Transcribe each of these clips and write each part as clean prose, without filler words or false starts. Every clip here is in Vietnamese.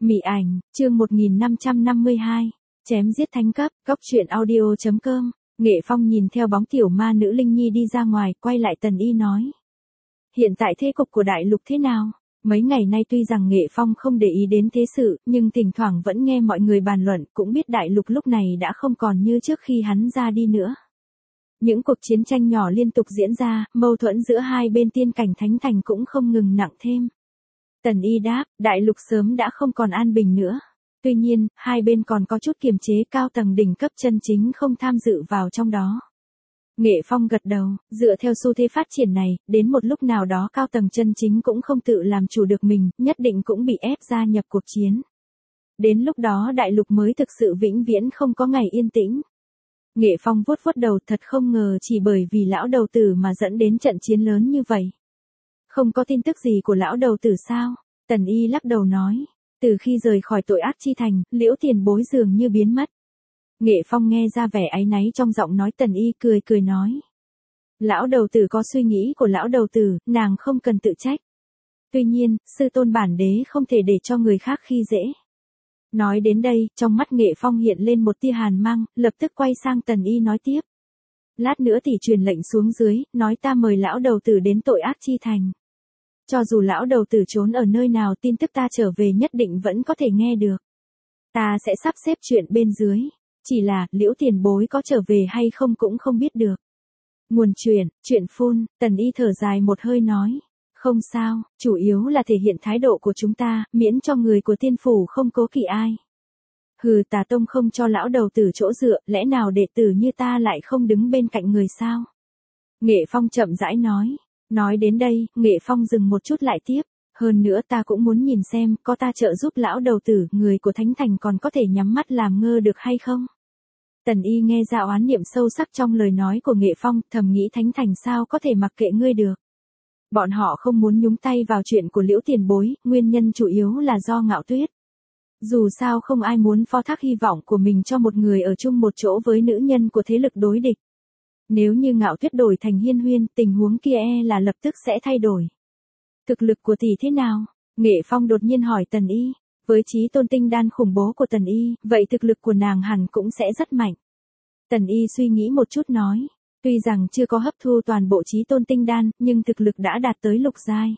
Mị ảnh, chương 1552, chém giết thánh cấp, góc truyện audio.com. Nghệ Phong nhìn theo bóng tiểu ma nữ Linh Nhi đi ra ngoài, quay lại Tần Y nói. Hiện tại thế cục của đại lục thế nào? Mấy ngày nay tuy rằng Nghệ Phong không để ý đến thế sự, nhưng thỉnh thoảng vẫn nghe mọi người bàn luận, cũng biết đại lục lúc này đã không còn như trước khi hắn ra đi nữa. Những cuộc chiến tranh nhỏ liên tục diễn ra, mâu thuẫn giữa hai bên tiên cảnh thánh thành cũng không ngừng nặng thêm. Tần Y đáp, đại lục sớm đã không còn an bình nữa. Tuy nhiên, hai bên còn có chút kiềm chế, cao tầng đỉnh cấp chân chính không tham dự vào trong đó. Nghệ Phong gật đầu, dựa theo xu thế phát triển này, đến một lúc nào đó cao tầng chân chính cũng không tự làm chủ được mình, nhất định cũng bị ép gia nhập cuộc chiến. Đến lúc đó đại lục mới thực sự vĩnh viễn không có ngày yên tĩnh. Nghệ Phong vuốt vuốt đầu, thật không ngờ chỉ bởi vì lão đầu tử mà dẫn đến trận chiến lớn như vậy. Không có tin tức gì của lão đầu tử sao? Tần Y lắc đầu nói, từ khi rời khỏi tội ác chi thành, Liễu Tiền Bối dường như biến mất. Nghệ Phong nghe ra vẻ áy náy trong giọng nói. Tần Y cười cười nói, lão đầu tử có suy nghĩ của lão đầu tử, nàng không cần tự trách. Tuy nhiên, sư tôn bản đế không thể để cho người khác khi dễ. Nói đến đây, trong mắt Nghệ Phong hiện lên một tia hàn mang, lập tức quay sang Tần Y nói tiếp. Lát nữa thì truyền lệnh xuống dưới, nói ta mời lão đầu tử đến tội ác chi thành. Cho dù lão đầu tử trốn ở nơi nào, tin tức ta trở về nhất định vẫn có thể nghe được. Ta sẽ sắp xếp chuyện bên dưới. Chỉ là, Liễu Tiền Bối có trở về hay không cũng không biết được. Nguồn chuyện phun, Tần Y thở dài một hơi nói. Không sao, chủ yếu là thể hiện thái độ của chúng ta, miễn cho người của tiên phủ không cố kỵ ai. Hừ, Tà Tông không cho lão đầu tử chỗ dựa, lẽ nào đệ tử như ta lại không đứng bên cạnh người sao? Nghệ Phong chậm rãi nói. Nói đến đây, Nghệ Phong dừng một chút lại tiếp. Hơn nữa ta cũng muốn nhìn xem, có ta trợ giúp lão đầu tử, người của Thánh Thành còn có thể nhắm mắt làm ngơ được hay không? Tần Y nghe ra oán niệm sâu sắc trong lời nói của Nghệ Phong, thầm nghĩ Thánh Thành sao có thể mặc kệ ngươi được. Bọn họ không muốn nhúng tay vào chuyện của Liễu Tiền Bối, nguyên nhân chủ yếu là do Ngạo Tuyết. Dù sao không ai muốn phó thác hy vọng của mình cho một người ở chung một chỗ với nữ nhân của thế lực đối địch. Nếu như Ngạo Tuyết đổi thành Hiên Huyên, tình huống kia là lập tức sẽ thay đổi. Thực lực của tỷ thế nào? Nghệ Phong đột nhiên hỏi Tần Y. Với chí tôn tinh đan khủng bố của Tần Y, vậy thực lực của nàng hẳn cũng sẽ rất mạnh. Tần Y suy nghĩ một chút nói. Tuy rằng chưa có hấp thu toàn bộ chí tôn tinh đan, nhưng thực lực đã đạt tới lục giai.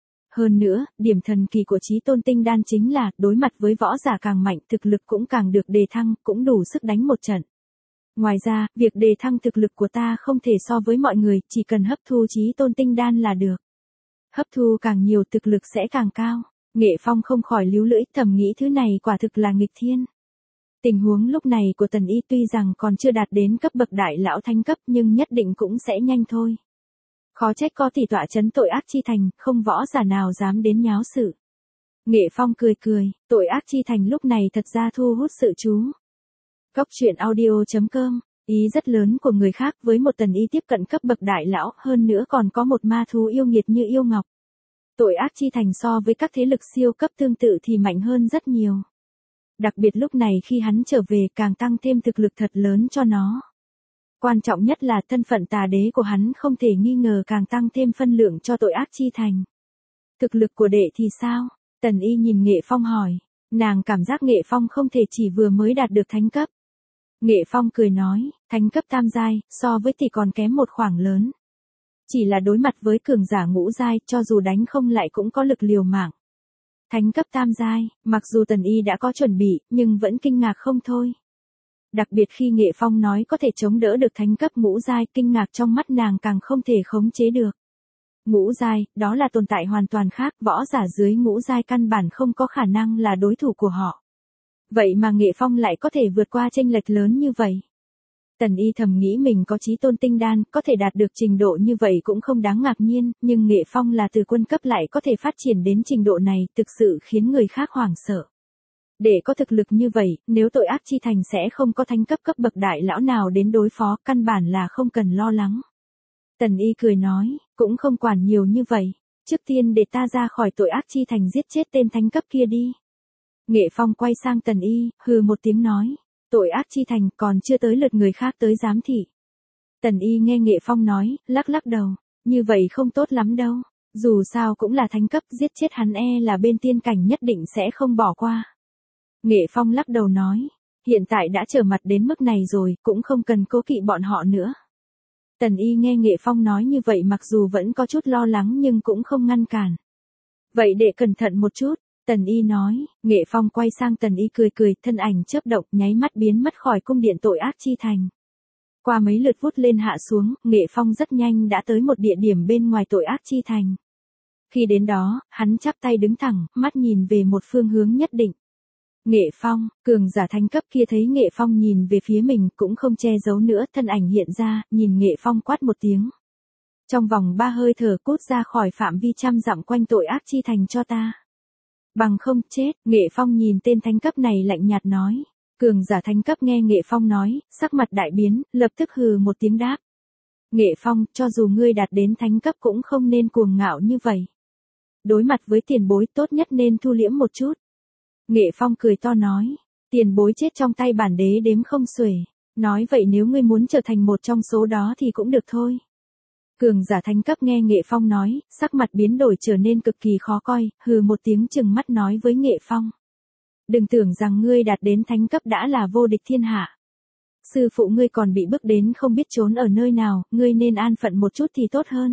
Hơn nữa, điểm thần kỳ của chí tôn tinh đan chính là, đối mặt với võ giả càng mạnh, thực lực cũng càng được đề thăng, cũng đủ sức đánh một trận. Ngoài ra, việc đề thăng thực lực của ta không thể so với mọi người, chỉ cần hấp thu chí tôn tinh đan là được. Hấp thu càng nhiều thực lực sẽ càng cao. Nghệ Phong không khỏi líu lưỡi, thầm nghĩ thứ này quả thực là nghịch thiên. Tình huống lúc này của Tần Y tuy rằng còn chưa đạt đến cấp bậc đại lão thánh cấp nhưng nhất định cũng sẽ nhanh thôi. Khó trách có tỷ tọa trấn tội ác chi thành, không võ giả nào dám đến nháo sự. Nghệ Phong cười cười, tội ác chi thành lúc này thật ra thu hút sự chú. Góc truyện audio.com, ý rất lớn của người khác với một Tần Y tiếp cận cấp bậc đại lão, hơn nữa còn có một ma thú yêu nghiệt như yêu ngọc. Tội ác chi thành so với các thế lực siêu cấp tương tự thì mạnh hơn rất nhiều. Đặc biệt lúc này khi hắn trở về càng tăng thêm thực lực thật lớn cho nó. Quan trọng nhất là thân phận tà đế của hắn không thể nghi ngờ càng tăng thêm phân lượng cho tội ác chi thành. Thực lực của đệ thì sao? Tần Y nhìn Nghệ Phong hỏi. Nàng cảm giác Nghệ Phong không thể chỉ vừa mới đạt được thánh cấp. Nghệ Phong cười nói, thánh cấp tam giai, so với tỷ còn kém một khoảng lớn. Chỉ là đối mặt với cường giả ngũ giai, cho dù đánh không lại cũng có lực liều mạng. Thánh cấp tam giai, mặc dù Tần Y đã có chuẩn bị, nhưng vẫn kinh ngạc không thôi. Đặc biệt khi Nghệ Phong nói có thể chống đỡ được thánh cấp ngũ giai, kinh ngạc trong mắt nàng càng không thể khống chế được. Ngũ giai, đó là tồn tại hoàn toàn khác, võ giả dưới ngũ giai căn bản không có khả năng là đối thủ của họ. Vậy mà Nghệ Phong lại có thể vượt qua chênh lệch lớn như vậy. Tần Y thầm nghĩ mình có chí tôn tinh đan, có thể đạt được trình độ như vậy cũng không đáng ngạc nhiên, nhưng Nghệ Phong là từ quân cấp lại có thể phát triển đến trình độ này, thực sự khiến người khác hoảng sợ. Để có thực lực như vậy, nếu tội ác chi thành sẽ không có thánh cấp cấp bậc đại lão nào đến đối phó, căn bản là không cần lo lắng. Tần Y cười nói, cũng không quản nhiều như vậy, trước tiên để ta ra khỏi tội ác chi thành giết chết tên thánh cấp kia đi. Nghệ Phong quay sang Tần Y, hừ một tiếng nói. Tội ác chi thành còn chưa tới lượt người khác tới giám thị. Tần Y nghe Nghệ Phong nói, lắc lắc đầu, như vậy không tốt lắm đâu. Dù sao cũng là thánh cấp, giết chết hắn là bên tiên cảnh nhất định sẽ không bỏ qua. Nghệ Phong lắc đầu nói, hiện tại đã trở mặt đến mức này rồi, cũng không cần cố kỵ bọn họ nữa. Tần Y nghe Nghệ Phong nói như vậy mặc dù vẫn có chút lo lắng nhưng cũng không ngăn cản. Vậy để cẩn thận một chút, Tần Y nói. Nghệ Phong quay sang Tần Y cười cười, thân ảnh chớp động, nháy mắt biến mất khỏi cung điện tội ác chi thành. Qua mấy lượt vút lên hạ xuống, Nghệ Phong rất nhanh đã tới một địa điểm bên ngoài tội ác chi thành. Khi đến đó, hắn chắp tay đứng thẳng, mắt nhìn về một phương hướng nhất định. Nghệ Phong, cường giả thánh cấp kia thấy Nghệ Phong nhìn về phía mình cũng không che giấu nữa, thân ảnh hiện ra, nhìn Nghệ Phong quát một tiếng. Trong vòng 3 hơi thở cút ra khỏi phạm vi trăm dặm quanh tội ác chi thành cho ta. Bằng không chết, Nghệ Phong nhìn tên thánh cấp này lạnh nhạt nói. Cường giả thánh cấp nghe Nghệ Phong nói, sắc mặt đại biến, lập tức hừ một tiếng đáp. Nghệ Phong, cho dù ngươi đạt đến thánh cấp cũng không nên cuồng ngạo như vậy. Đối mặt với tiền bối tốt nhất nên thu liễm một chút. Nghệ Phong cười to nói, tiền bối chết trong tay bản đế đếm không xuể. Nói vậy nếu ngươi muốn trở thành một trong số đó thì cũng được thôi. Cường giả thánh cấp nghe Nghệ Phong nói, sắc mặt biến đổi trở nên cực kỳ khó coi, hừ một tiếng chừng mắt nói với Nghệ Phong. Đừng tưởng rằng ngươi đạt đến thánh cấp đã là vô địch thiên hạ. Sư phụ ngươi còn bị bức đến không biết trốn ở nơi nào, ngươi nên an phận một chút thì tốt hơn.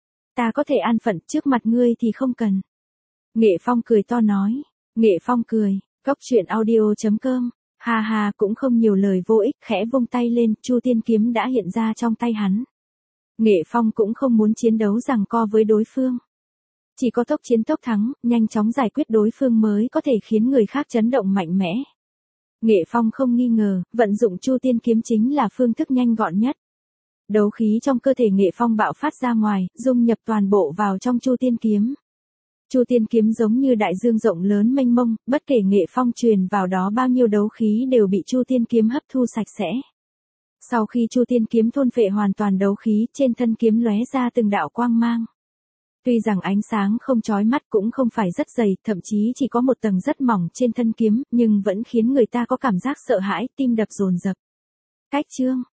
Ta có thể an phận, trước mặt ngươi thì không cần. Nghệ Phong cười to nói. Nghệ Phong cười, coctruyện.audio.com. Ha ha, cũng không nhiều lời vô ích, khẽ vung tay lên, Chu Tiên kiếm đã hiện ra trong tay hắn. Nghệ Phong cũng không muốn chiến đấu giằng co với đối phương. Chỉ có tốc chiến tốc thắng, nhanh chóng giải quyết đối phương mới có thể khiến người khác chấn động mạnh mẽ. Nghệ Phong không nghi ngờ, vận dụng Chu Tiên kiếm chính là phương thức nhanh gọn nhất. Đấu khí trong cơ thể Nghệ Phong bạo phát ra ngoài, dung nhập toàn bộ vào trong Chu Tiên kiếm. Chu Tiên kiếm giống như đại dương rộng lớn mênh mông, bất kể Nghệ Phong truyền vào đó bao nhiêu đấu khí đều bị Chu Tiên kiếm hấp thu sạch sẽ. Sau khi Chu Tiên kiếm thôn phệ hoàn toàn đấu khí, trên thân kiếm lóe ra từng đạo quang mang. Tuy rằng ánh sáng không chói mắt cũng không phải rất dày, thậm chí chỉ có một tầng rất mỏng trên thân kiếm, nhưng vẫn khiến người ta có cảm giác sợ hãi, tim đập dồn dập. Cách chương